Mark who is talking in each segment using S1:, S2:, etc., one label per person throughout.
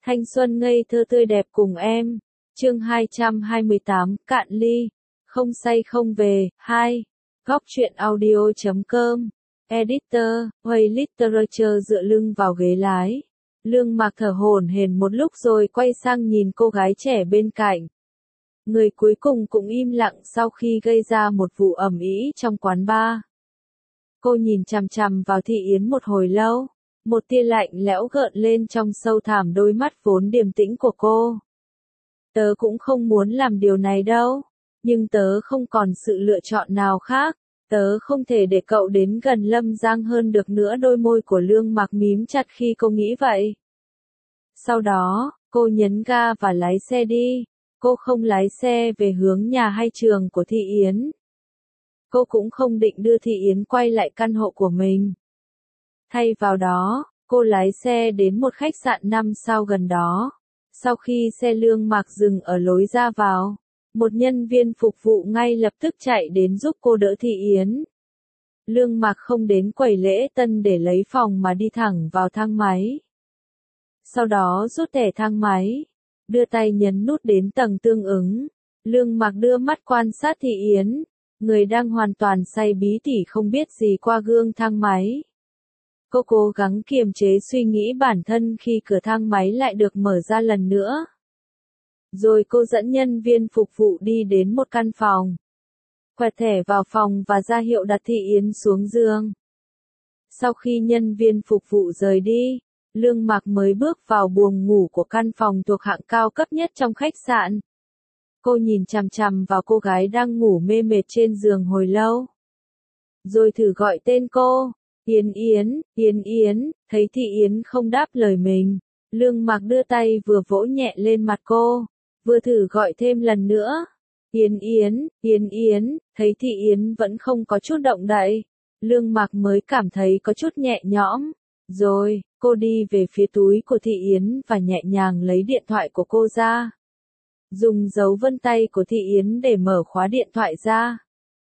S1: Thanh xuân ngây thơ tươi đẹp cùng em. Chương 228, cạn ly. Không say không về. 2. Góc truyện audio.com. Editor, Way Literature dựa lưng vào ghế lái. Lương Mạc thở hổn hển một lúc rồi quay sang nhìn cô gái trẻ bên cạnh. Người cuối cùng cũng im lặng sau khi gây ra một vụ ầm ĩ trong quán bar. Cô nhìn chằm chằm vào Thị Yến một hồi lâu. Một tia lạnh lẽo gợn lên trong sâu thẳm đôi mắt vốn điềm tĩnh của cô. Tớ cũng không muốn làm điều này đâu. Nhưng tớ không còn sự lựa chọn nào khác. Tớ không thể để cậu đến gần Lâm Giang hơn được nữa. Đôi môi của Lương Mạc mím chặt khi cô nghĩ vậy. Sau đó, cô nhấn ga và lái xe đi. Cô không lái xe về hướng nhà hay trường của Thị Yến. Cô cũng không định đưa Thị Yến quay lại căn hộ của mình. Thay vào đó, cô lái xe đến một khách sạn 5 sao gần đó. Sau khi xe Lương Mạc dừng ở lối ra vào, một nhân viên phục vụ ngay lập tức chạy đến giúp cô đỡ Thị Yến. Lương Mạc không đến quầy lễ tân để lấy phòng mà đi thẳng vào thang máy. Sau đó rút thẻ thang máy, đưa tay nhấn nút đến tầng tương ứng. Lương Mạc đưa mắt quan sát Thị Yến, người đang hoàn toàn say bí tỉ không biết gì qua gương thang máy. Cô cố gắng kiềm chế suy nghĩ bản thân khi cửa thang máy lại được mở ra lần nữa. Rồi cô dẫn nhân viên phục vụ đi đến một căn phòng. Quẹt thẻ vào phòng và ra hiệu đặt Thị Yến xuống giường. Sau khi nhân viên phục vụ rời đi, Lương Mạc mới bước vào buồng ngủ của căn phòng thuộc hạng cao cấp nhất trong khách sạn. Cô nhìn chằm chằm vào cô gái đang ngủ mê mệt trên giường hồi lâu. Rồi thử gọi tên cô. Yến Yến, Yến Yến, thấy Thị Yến không đáp lời mình. Lương Mạc đưa tay vừa vỗ nhẹ lên mặt cô, vừa thử gọi thêm lần nữa. Yến Yến, Yến Yến, thấy Thị Yến vẫn không có chút động đậy. Lương Mạc mới cảm thấy có chút nhẹ nhõm. Rồi, cô đi về phía túi của Thị Yến và nhẹ nhàng lấy điện thoại của cô ra. Dùng dấu vân tay của Thị Yến để mở khóa điện thoại ra.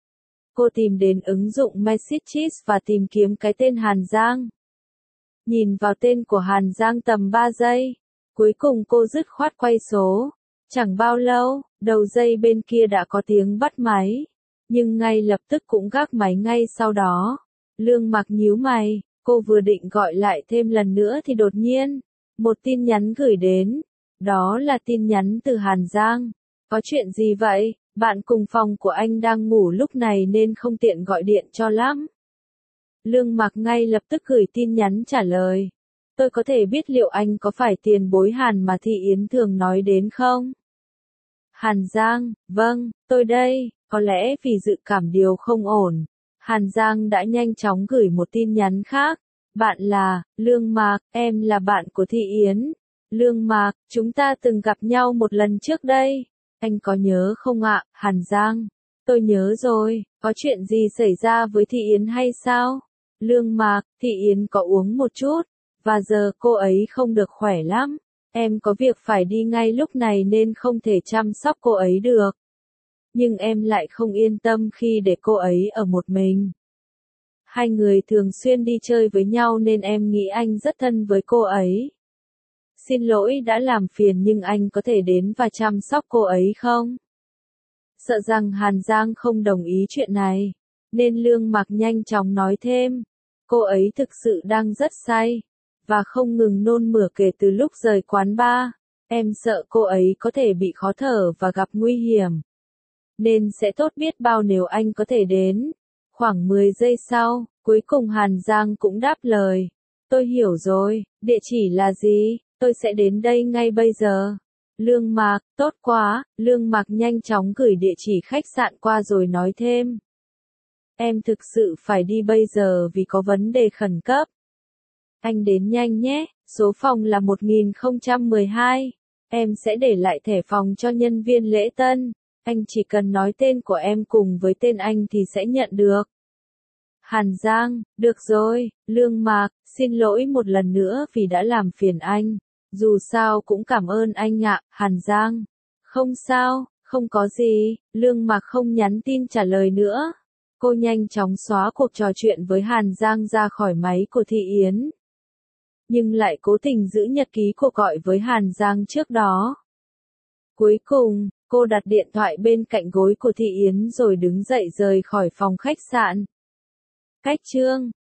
S1: Cô tìm đến ứng dụng Messages và tìm kiếm cái tên Hàn Giang. Nhìn vào tên của Hàn Giang tầm 3 giây. Cuối cùng cô dứt khoát quay số. Chẳng bao lâu, đầu dây bên kia đã có tiếng bắt máy. Nhưng ngay lập tức cũng gác máy ngay sau đó. Lương Mạc nhíu mày, cô vừa định gọi lại thêm lần nữa thì đột nhiên, một tin nhắn gửi đến. Đó là tin nhắn từ Hàn Giang. Có chuyện gì vậy? Bạn cùng phòng của anh đang ngủ lúc này nên không tiện gọi điện cho lắm. Lương Mạc ngay lập tức gửi tin nhắn trả lời. Tôi có thể biết liệu anh có phải tiền bối Hàn mà Thị Yến thường nói đến không? Hàn Giang, vâng, tôi đây. Có lẽ vì dự cảm điều không ổn, Hàn Giang đã nhanh chóng gửi một tin nhắn khác. Bạn là, Lương Mạc, em là bạn của Thị Yến. Lương Mạc, chúng ta từng gặp nhau một lần trước đây. Anh có nhớ không ạ, Hàn Giang? Tôi nhớ rồi, có chuyện gì xảy ra với Thị Yến hay sao? Lương Mạc, Thị Yến có uống một chút, và giờ cô ấy không được khỏe lắm. Em có việc phải đi ngay lúc này nên không thể chăm sóc cô ấy được. Nhưng em lại không yên tâm khi để cô ấy ở một mình. Hai người thường xuyên đi chơi với nhau nên em nghĩ anh rất thân với cô ấy. Xin lỗi đã làm phiền nhưng anh có thể đến và chăm sóc cô ấy không? Sợ rằng Hàn Giang không đồng ý chuyện này, nên Lương Mạc nhanh chóng nói thêm. Cô ấy thực sự đang rất say, và không ngừng nôn mửa kể từ lúc rời quán bar. Em sợ cô ấy có thể bị khó thở và gặp nguy hiểm. Nên sẽ tốt biết bao nếu anh có thể đến. Khoảng 10 giây sau, cuối cùng Hàn Giang cũng đáp lời. Tôi hiểu rồi, địa chỉ là gì? Tôi sẽ đến đây ngay bây giờ. Lương Mạc, tốt quá. Lương Mạc nhanh chóng gửi địa chỉ khách sạn qua rồi nói thêm. Em thực sự phải đi bây giờ vì có vấn đề khẩn cấp. Anh đến nhanh nhé, số phòng là 1012. Em sẽ để lại thẻ phòng cho nhân viên lễ tân. Anh chỉ cần nói tên của em cùng với tên anh thì sẽ nhận được. Hàn Giang, được rồi, Lương Mạc, xin lỗi một lần nữa vì đã làm phiền anh. Dù sao cũng cảm ơn anh ạ, Hàn Giang. Không sao, không có gì, Lương Mạc không nhắn tin trả lời nữa. Cô nhanh chóng xóa cuộc trò chuyện với Hàn Giang ra khỏi máy của Thị Yến. nhưng lại cố tình giữ nhật ký cuộc gọi với Hàn Giang trước đó. Cuối cùng, cô đặt điện thoại bên cạnh gối của Thị Yến rồi đứng dậy rời khỏi phòng khách sạn. Cách chương